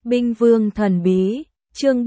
Binh Vương Thần Bí, chương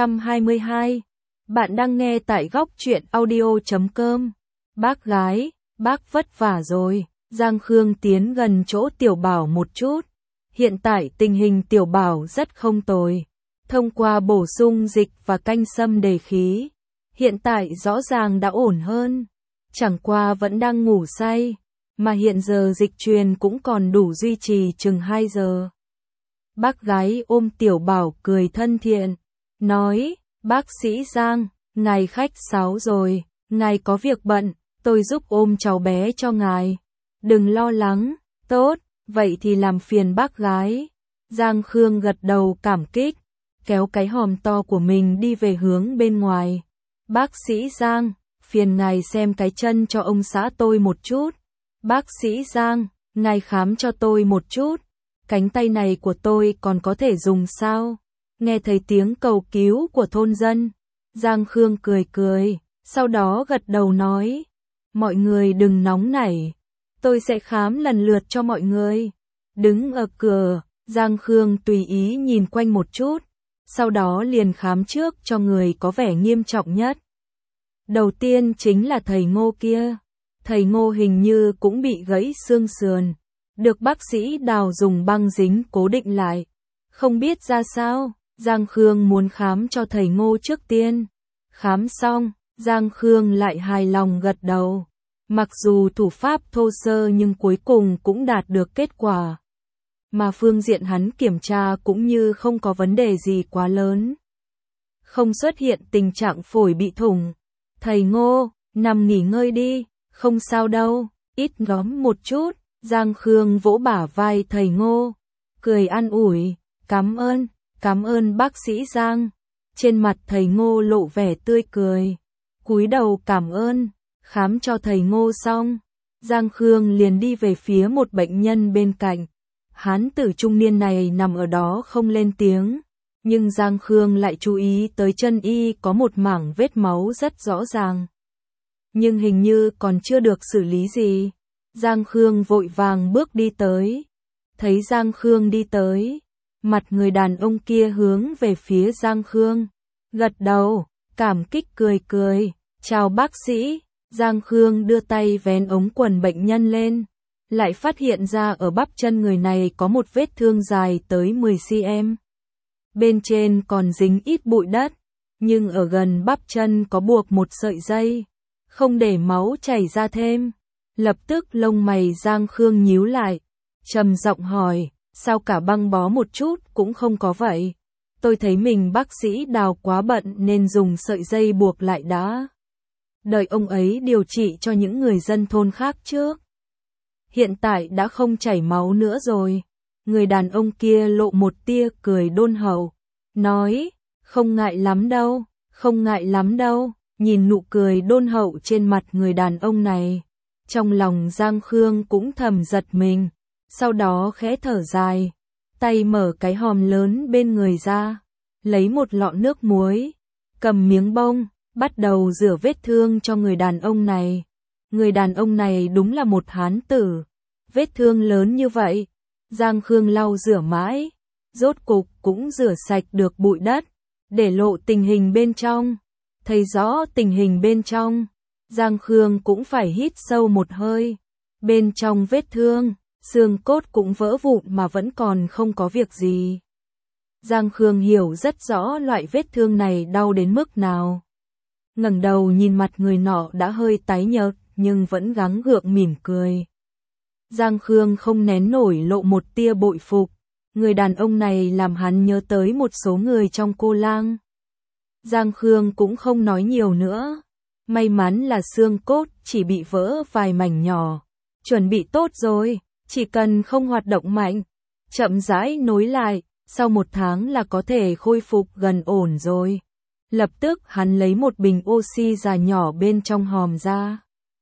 322. Bạn đang nghe tại góc truyện audio.com. Bác gái, bác vất vả rồi. Giang Khương tiến gần chỗ Tiểu Bảo một chút. Hiện tại tình hình Tiểu Bảo rất không tồi. Thông qua bổ sung dịch và canh sâm đề khí, hiện tại rõ ràng đã ổn hơn. Chẳng qua vẫn đang ngủ say, mà hiện giờ dịch truyền cũng còn đủ duy trì chừng 2 giờ. Bác gái ôm Tiểu Bảo cười thân thiện, nói, bác sĩ Giang, ngài khách sáo rồi, ngài có việc bận, tôi giúp ôm cháu bé cho ngài. Đừng lo lắng, tốt, vậy thì làm phiền bác gái. Giang Khương gật đầu cảm kích, kéo cái hòm to của mình đi về hướng bên ngoài. Bác sĩ Giang, phiền ngài xem cái chân cho ông xã tôi một chút. Bác sĩ Giang, ngài khám cho tôi một chút. Cánh tay này của tôi còn có thể dùng sao? Nghe thấy tiếng cầu cứu của thôn dân, Giang Khương cười cười, sau đó gật đầu nói, mọi người đừng nóng nảy, tôi sẽ khám lần lượt cho mọi người. Đứng ở cửa, Giang Khương tùy ý nhìn quanh một chút, sau đó liền khám trước cho người có vẻ nghiêm trọng nhất. Đầu tiên chính là thầy Ngô kia. Thầy Ngô hình như cũng bị gãy xương sườn, được bác sĩ Đào dùng băng dính cố định lại. Không biết ra sao, Giang Khương muốn khám cho thầy Ngô trước tiên. Khám xong, Giang Khương lại hài lòng gật đầu. Mặc dù thủ pháp thô sơ nhưng cuối cùng cũng đạt được kết quả. Mà phương diện hắn kiểm tra cũng như không có vấn đề gì quá lớn. Không xuất hiện tình trạng phổi bị thủng. Thầy Ngô, nằm nghỉ ngơi đi, không sao đâu, ít góm một chút. Giang Khương vỗ bả vai thầy Ngô, cười an ủi, cảm ơn bác sĩ Giang. Trên mặt thầy Ngô lộ vẻ tươi cười, cúi đầu cảm ơn. Khám cho thầy Ngô xong, Giang Khương liền đi về phía một bệnh nhân bên cạnh. Hán tử trung niên này nằm ở đó không lên tiếng, nhưng Giang Khương lại chú ý tới chân y có một mảng vết máu rất rõ ràng. Nhưng hình như còn chưa được xử lý gì. Giang Khương vội vàng bước đi tới. Thấy Giang Khương đi tới, mặt người đàn ông kia hướng về phía Giang Khương, gật đầu, cảm kích cười cười, chào bác sĩ. Giang Khương đưa tay vén ống quần bệnh nhân lên, lại phát hiện ra ở bắp chân người này có một vết thương dài tới 10 cm. Bên trên còn dính ít bụi đất, nhưng ở gần bắp chân có buộc một sợi dây, không để máu chảy ra thêm. Lập tức lông mày Giang Khương nhíu lại, trầm giọng hỏi, sao cả băng bó một chút cũng không có vậy? Tôi thấy mình bác sĩ Đào quá bận nên dùng sợi dây buộc lại đã. Đợi ông ấy điều trị cho những người dân thôn khác trước. Hiện tại đã không chảy máu nữa rồi. Người đàn ông kia lộ một tia cười đôn hậu, nói, không ngại lắm đâu, không ngại lắm đâu. Nhìn nụ cười đôn hậu trên mặt người đàn ông này, trong lòng Giang Khương cũng thầm giật mình, sau đó khẽ thở dài, tay mở cái hòm lớn bên người ra, lấy một lọ nước muối, cầm miếng bông, bắt đầu rửa vết thương cho người đàn ông này. Người đàn ông này đúng là một hán tử, vết thương lớn như vậy, Giang Khương lau rửa mãi, rốt cục cũng rửa sạch được bụi đất, để lộ tình hình bên trong. Thấy rõ tình hình bên trong, Giang Khương cũng phải hít sâu một hơi. Bên trong vết thương, xương cốt cũng vỡ vụn mà vẫn còn không có việc gì. Giang Khương hiểu rất rõ loại vết thương này đau đến mức nào. Ngẩng đầu nhìn mặt người nọ đã hơi tái nhợt nhưng vẫn gắng gượng mỉm cười. Giang Khương không nén nổi lộ một tia bội phục. Người đàn ông này làm hắn nhớ tới một số người trong Cô Lang. Giang Khương cũng không nói nhiều nữa. May mắn là xương cốt chỉ bị vỡ vài mảnh nhỏ. Chuẩn bị tốt rồi, chỉ cần không hoạt động mạnh, chậm rãi nối lại, sau 1 tháng là có thể khôi phục gần ổn rồi. Lập tức hắn lấy một bình oxy già nhỏ bên trong hòm ra.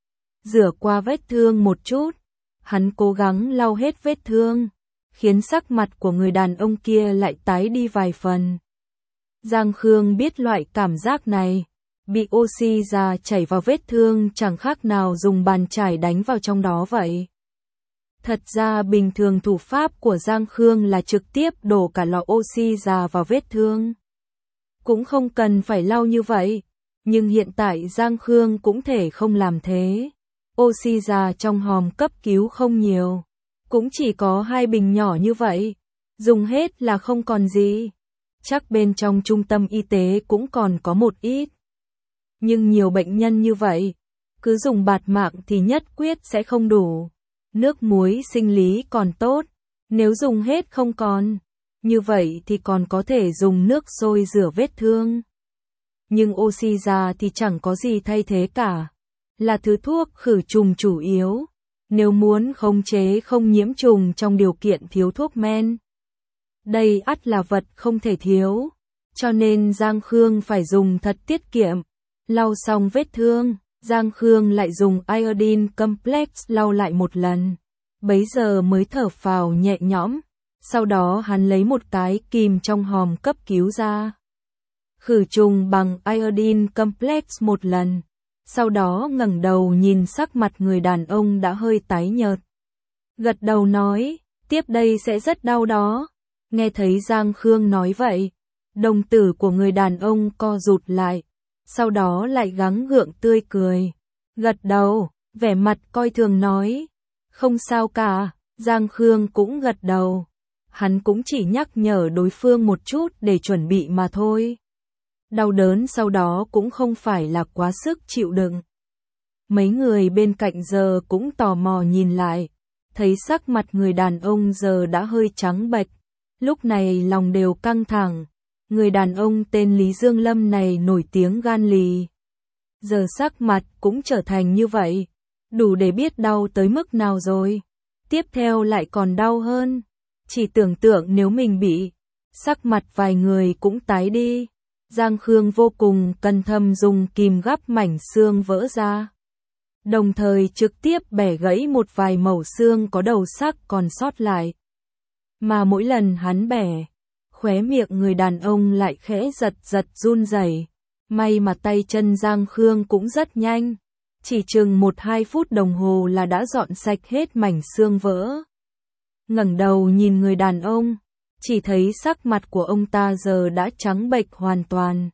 Rửa qua vết thương một chút, hắn cố gắng lau hết vết thương, khiến sắc mặt của người đàn ông kia lại tái đi vài phần. Giang Khương biết loại cảm giác này, bị oxy già chảy vào vết thương chẳng khác nào dùng bàn chải đánh vào trong đó vậy. Thật ra bình thường thủ pháp của Giang Khương là trực tiếp đổ cả lọ oxy già vào vết thương. Cũng không cần phải lau như vậy, nhưng hiện tại Giang Khương cũng thể không làm thế. Oxy già trong hòm cấp cứu không nhiều, cũng chỉ có 2 bình nhỏ như vậy, dùng hết là không còn gì. Chắc bên trong trung tâm y tế cũng còn có một ít. Nhưng nhiều bệnh nhân như vậy, cứ dùng bạt mạng thì nhất quyết sẽ không đủ. Nước muối sinh lý còn tốt, nếu dùng hết không còn, như vậy thì còn có thể dùng nước sôi rửa vết thương. Nhưng oxy già thì chẳng có gì thay thế cả, là thứ thuốc khử trùng chủ yếu, nếu muốn khống chế không nhiễm trùng trong điều kiện thiếu thuốc men. Đây ắt là vật không thể thiếu, cho nên Giang Khương phải dùng thật tiết kiệm. Lau xong vết thương, Giang Khương lại dùng iodine complex lau lại một lần, bấy giờ mới thở phào nhẹ nhõm. Sau đó hắn lấy một cái kìm trong hòm cấp cứu ra, khử trùng bằng iodine complex một lần, sau đó ngẩng đầu nhìn sắc mặt người đàn ông đã hơi tái nhợt. Gật đầu nói, tiếp đây sẽ rất đau đó. Nghe thấy Giang Khương nói vậy, đồng tử của người đàn ông co rụt lại, sau đó lại gắng gượng tươi cười, gật đầu, vẻ mặt coi thường nói, không sao cả. Giang Khương cũng gật đầu, hắn cũng chỉ nhắc nhở đối phương một chút để chuẩn bị mà thôi. Đau đớn sau đó cũng không phải là quá sức chịu đựng. Mấy người bên cạnh giờ cũng tò mò nhìn lại, thấy sắc mặt người đàn ông giờ đã hơi trắng bệch, lúc này lòng đều căng thẳng. Người đàn ông tên Lý Dương Lâm này nổi tiếng gan lì, giờ sắc mặt cũng trở thành như vậy, đủ để biết đau tới mức nào rồi. Tiếp theo lại còn đau hơn, chỉ tưởng tượng nếu mình bị, sắc mặt vài người cũng tái đi. Giang Khương vô cùng cẩn thận dùng kìm gắp mảnh xương vỡ ra, đồng thời trực tiếp bẻ gãy một vài mẩu xương có đầu sắc còn sót lại. Mà mỗi lần hắn bẻ, khóe miệng người đàn ông lại khẽ giật giật run rẩy. May mà tay chân Giang Khương cũng rất nhanh, chỉ chừng 1-2 phút đồng hồ là đã dọn sạch hết mảnh xương vỡ. Ngẩng đầu nhìn người đàn ông, chỉ thấy sắc mặt của ông ta giờ đã trắng bệch hoàn toàn,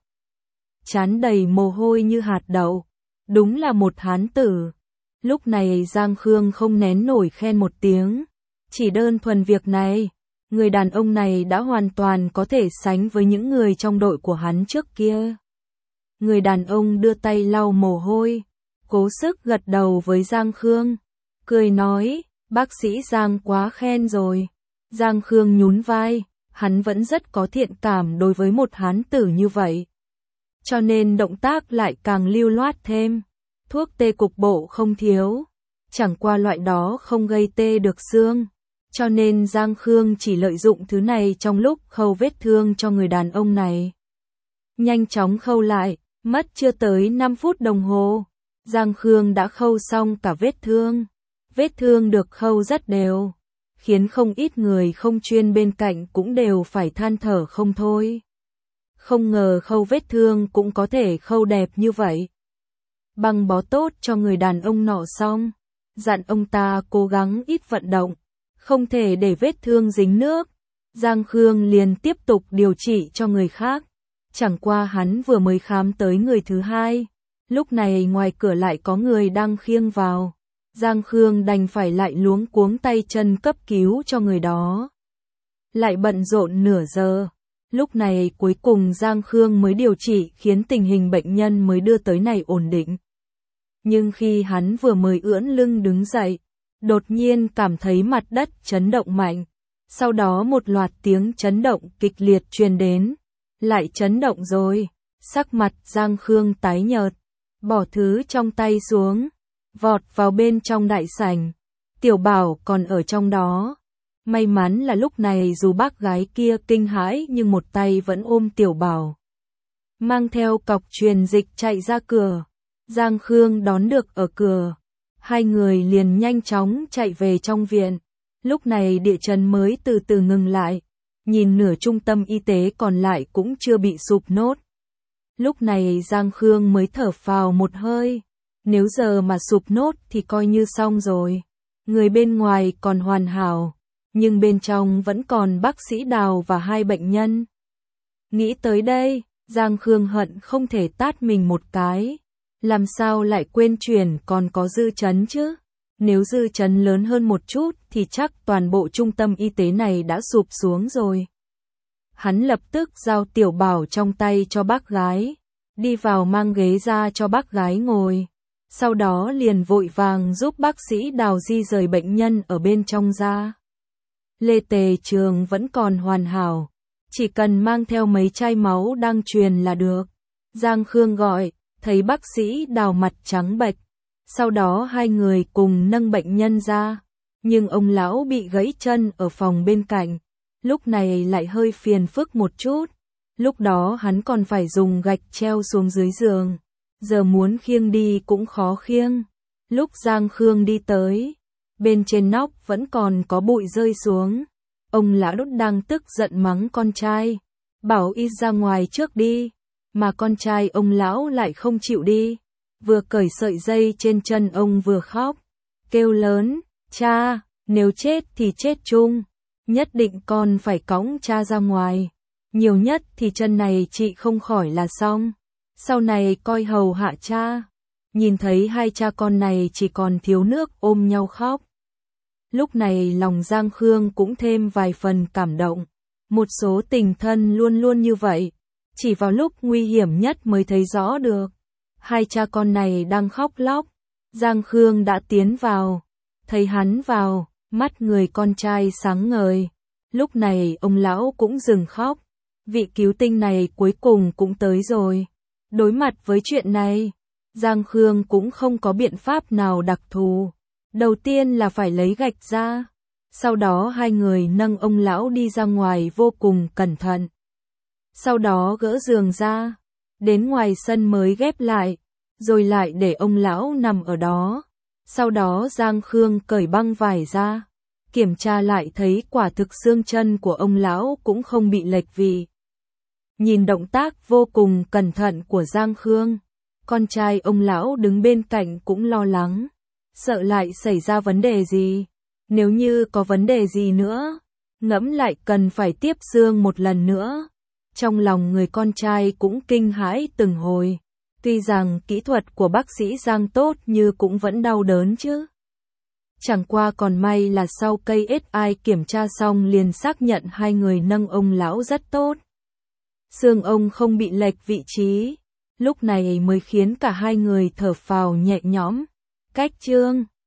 trán đầy mồ hôi như hạt đậu, đúng là một hán tử. Lúc này Giang Khương không nén nổi khen một tiếng, chỉ đơn thuần việc này, người đàn ông này đã hoàn toàn có thể sánh với những người trong đội của hắn trước kia. Người đàn ông đưa tay lau mồ hôi, cố sức gật đầu với Giang Khương, cười nói, bác sĩ Giang quá khen rồi. Giang Khương nhún vai, hắn vẫn rất có thiện cảm đối với một hán tử như vậy, cho nên động tác lại càng lưu loát thêm. Thuốc tê cục bộ không thiếu, chẳng qua loại đó không gây tê được xương, cho nên Giang Khương chỉ lợi dụng thứ này trong lúc khâu vết thương cho người đàn ông này. Nhanh chóng khâu lại, mất chưa tới 5 phút đồng hồ, Giang Khương đã khâu xong cả vết thương. Vết thương được khâu rất đều, khiến không ít người không chuyên bên cạnh cũng đều phải than thở không thôi. Không ngờ khâu vết thương cũng có thể khâu đẹp như vậy. Băng bó tốt cho người đàn ông nọ xong, dặn ông ta cố gắng ít vận động, không thể để vết thương dính nước. Giang Khương liền tiếp tục điều trị cho người khác. Chẳng qua hắn vừa mới khám tới người thứ hai, lúc này ngoài cửa lại có người đang khiêng vào. Giang Khương đành phải lại luống cuống tay chân cấp cứu cho người đó. Lại bận rộn nửa giờ, lúc này cuối cùng Giang Khương mới điều trị khiến tình hình bệnh nhân mới đưa tới này ổn định. Nhưng khi hắn vừa mới ưỡn lưng đứng dậy, đột nhiên cảm thấy mặt đất chấn động mạnh, sau đó một loạt tiếng chấn động kịch liệt truyền đến. Lại chấn động rồi, sắc mặt Giang Khương tái nhợt, bỏ thứ trong tay xuống, vọt vào bên trong đại sảnh. Tiểu Bảo còn ở trong đó. May mắn là lúc này dù bác gái kia kinh hãi nhưng một tay vẫn ôm Tiểu Bảo, mang theo cọc truyền dịch chạy ra cửa. Giang Khương đón được ở cửa, hai người liền nhanh chóng chạy về trong viện. Lúc này địa chấn mới từ từ ngừng lại, nhìn nửa trung tâm y tế còn lại cũng chưa bị sụp nốt. Lúc này Giang Khương mới thở phào một hơi, nếu giờ mà sụp nốt thì coi như xong rồi. Người bên ngoài còn hoàn hảo, nhưng bên trong vẫn còn bác sĩ Đào và 2 bệnh nhân. Nghĩ tới đây, Giang Khương hận không thể tát mình một cái. Làm sao lại quên chuyển còn có dư chấn chứ? Nếu dư chấn lớn hơn một chút thì chắc toàn bộ trung tâm y tế này đã sụp xuống rồi. Hắn lập tức giao tiểu bảo trong tay cho bác gái, đi vào mang ghế ra cho bác gái ngồi. Sau đó liền vội vàng giúp bác sĩ Đào di rời bệnh nhân ở bên trong ra. Lê Tề Trường vẫn còn hoàn hảo, chỉ cần mang theo mấy chai máu đang truyền là được. Giang Khương gọi, thấy bác sĩ Đào mặt trắng bệch. Sau đó 2 người cùng nâng bệnh nhân ra. Nhưng ông lão bị gãy chân ở phòng bên cạnh. Lúc này lại hơi phiền phức một chút. Lúc đó hắn còn phải dùng gạch treo xuống dưới giường. Giờ muốn khiêng đi cũng khó khiêng. Lúc Giang Khương đi tới, bên trên nóc vẫn còn có bụi rơi xuống. Ông lão đốt đang tức giận mắng con trai, bảo ít ra ngoài trước đi. Mà con trai ông lão lại không chịu đi. Vừa cởi sợi dây trên chân ông vừa khóc, kêu lớn, cha, nếu chết thì chết chung, nhất định con phải cõng cha ra ngoài, nhiều nhất thì chân này chị không khỏi là xong, sau này coi hầu hạ cha. Nhìn thấy 2 cha con này chỉ còn thiếu nước ôm nhau khóc. Lúc này lòng Giang Khương cũng thêm vài phần cảm động, một số tình thân luôn luôn như vậy, chỉ vào lúc nguy hiểm nhất mới thấy rõ được. 2 cha con này đang khóc lóc, Giang Khương đã tiến vào, thấy hắn vào, mắt người con trai sáng ngời. Lúc này ông lão cũng dừng khóc, vị cứu tinh này cuối cùng cũng tới rồi. Đối mặt với chuyện này, Giang Khương cũng không có biện pháp nào đặc thù. Đầu tiên là phải lấy gạch ra, sau đó 2 người nâng ông lão đi ra ngoài vô cùng cẩn thận. Sau đó gỡ giường ra, đến ngoài sân mới ghép lại, rồi lại để ông lão nằm ở đó. Sau đó Giang Khương cởi băng vải ra, kiểm tra lại thấy quả thực xương chân của ông lão cũng không bị lệch vị. Nhìn động tác vô cùng cẩn thận của Giang Khương, con trai ông lão đứng bên cạnh cũng lo lắng, sợ lại xảy ra vấn đề gì. Nếu như có vấn đề gì nữa, ngẫm lại cần phải tiếp xương một lần nữa. Trong lòng người con trai cũng kinh hãi từng hồi. Tuy rằng kỹ thuật của bác sĩ Giang tốt như cũng vẫn đau đớn chứ. Chẳng qua còn may là sau cây SI kiểm tra xong liền xác nhận 2 người nâng ông lão rất tốt. Xương ông không bị lệch vị trí. Lúc này mới khiến cả 2 người thở phào nhẹ nhõm. Cách chương